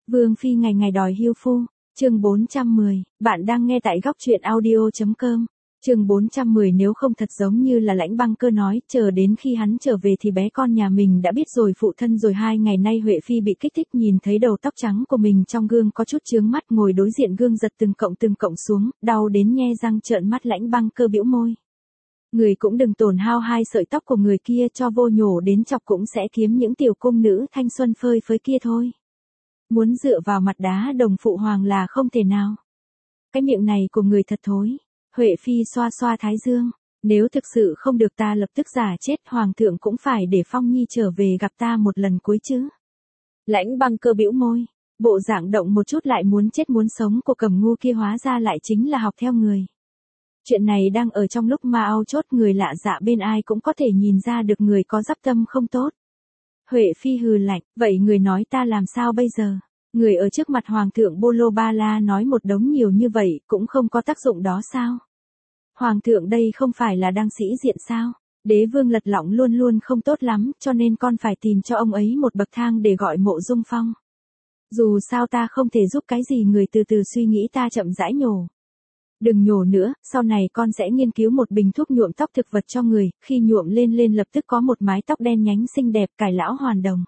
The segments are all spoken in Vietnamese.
Vương phi ngày ngày đòi hưu phu, chương 410, bạn đang nghe tại góc truyện audio.com. Chương 410 nếu không thật giống như là Lãnh Băng Cơ nói, chờ đến khi hắn trở về thì bé con nhà mình đã biết rồi phụ thân rồi. 2 ngày nay Huệ phi bị kích thích nhìn thấy đầu tóc trắng của mình trong gương có chút chướng mắt, ngồi đối diện gương giật từng cộng xuống, đau đến nhe răng trợn mắt. Lãnh Băng Cơ bĩu môi. Người cũng đừng tổn hao 2 sợi tóc của người kia, cho vô nhổ đến chọc cũng sẽ kiếm những tiểu cung nữ thanh xuân phơi phới kia thôi. Muốn dựa vào mặt đá đồng phụ hoàng là không thể nào. Cái miệng này của người thật thối. Huệ phi xoa xoa thái dương. Nếu thực sự không được ta lập tức giả chết, hoàng thượng cũng phải để Phong Nhi trở về gặp ta một lần cuối chứ. Lãnh Băng Cơ bĩu môi. Bộ dạng động một chút lại muốn chết muốn sống của Cẩm Ngu kia hóa ra lại chính là học theo người. Chuyện này đang ở trong lúc ma au chốt, người lạ dạ bên ai cũng có thể nhìn ra được người có dắp tâm không tốt. Huệ phi hừ lạnh, vậy người nói ta làm sao bây giờ? Người ở trước mặt hoàng thượng bô lô ba la nói một đống nhiều như vậy cũng không có tác dụng đó sao? Hoàng thượng đây không phải là đang sĩ diện sao? Đế vương Lật Lọng luôn luôn không tốt lắm, cho nên con phải tìm cho ông ấy một bậc thang để gọi Mộ Dung Phong. Dù sao ta không thể giúp cái gì, người từ từ suy nghĩ, ta chậm rãi nhổ. Đừng nhổ nữa, sau này con sẽ nghiên cứu một bình thuốc nhuộm tóc thực vật cho người, khi nhuộm lên lập tức có một mái tóc đen nhánh xinh đẹp, cải lão hoàn đồng.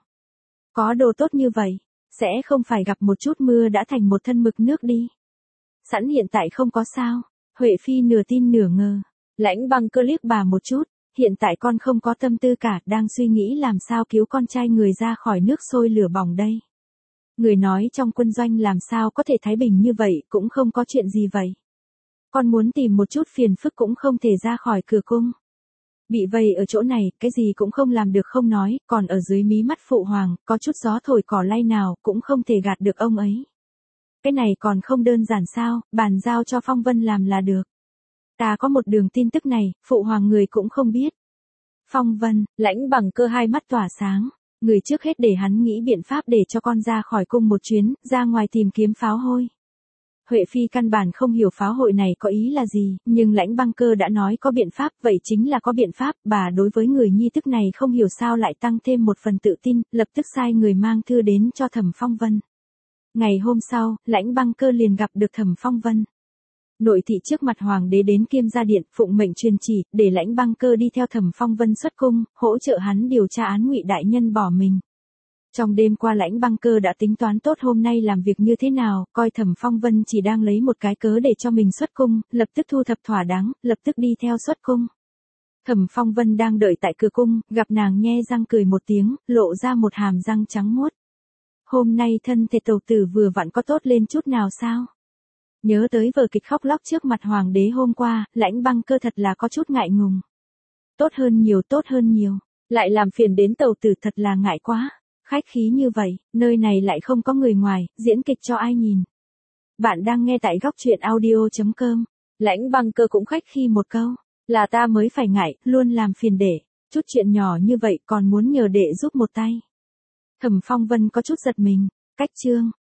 Có đồ tốt như vậy, sẽ không phải gặp một chút mưa đã thành một thân mực nước đi. Sẵn hiện tại không có sao. Huệ phi nửa tin nửa ngờ. Lãnh Băng Cơ liếc bà một chút, hiện tại con không có tâm tư cả, đang suy nghĩ làm sao cứu con trai người ra khỏi nước sôi lửa bỏng đây. Người nói trong quân doanh làm sao có thể thái bình như vậy, cũng không có chuyện gì vậy. Con muốn tìm một chút phiền phức cũng không thể ra khỏi cửa cung. Bị vây ở chỗ này, cái gì cũng không làm được không nói, còn ở dưới mí mắt phụ hoàng, có chút gió thổi cỏ lay nào cũng không thể gạt được ông ấy. Cái này còn không đơn giản sao, bàn giao cho Phong Vân làm là được. Ta có một đường tin tức này, phụ hoàng người cũng không biết. Phong Vân, Lãnh Băng Cơ hai mắt tỏa sáng. Người trước hết để hắn nghĩ biện pháp để cho con ra khỏi cung một chuyến, ra ngoài tìm kiếm pháo hôi. Huệ phi căn bản không hiểu pháo hội này có ý là gì, nhưng Lãnh Băng Cơ đã nói có biện pháp, vậy chính là có biện pháp. Bà đối với người nhi tức này không hiểu sao lại tăng thêm một phần tự tin, lập tức sai người mang thư đến cho Thẩm Phong Vân. Ngày hôm sau, Lãnh Băng Cơ liền gặp được Thẩm Phong Vân. Nội thị trước mặt hoàng đế đến Kiêm Gia Điện, phụng mệnh truyền chỉ, để Lãnh Băng Cơ đi theo Thẩm Phong Vân xuất cung, hỗ trợ hắn điều tra án Ngụy đại nhân bỏ mình. Trong đêm qua Lãnh Băng Cơ đã tính toán tốt hôm nay làm việc như thế nào, coi Thẩm Phong Vân chỉ đang lấy một cái cớ để cho mình xuất cung, lập tức thu thập thỏa đáng, lập tức đi theo xuất cung. Thẩm Phong Vân đang đợi tại cửa cung, gặp nàng nhe răng cười một tiếng, lộ ra một hàm răng trắng muốt. Hôm nay thân thể tẩu tử vừa vặn có tốt lên chút nào sao? Nhớ tới vở kịch khóc lóc trước mặt hoàng đế hôm qua, Lãnh Băng Cơ thật là có chút ngại ngùng. Tốt hơn nhiều, lại làm phiền đến tẩu tử, thật là ngại quá. Khách khí như vậy, nơi này lại không có người ngoài, diễn kịch cho ai nhìn. Bạn đang nghe tại góc truyện audio.com. Lãnh Băng Cơ cũng khách khi một câu, là ta mới phải ngại, luôn làm phiền đệ, chút chuyện nhỏ như vậy còn muốn nhờ đệ giúp một tay. Thẩm Phong Vân có chút giật mình, cách chương.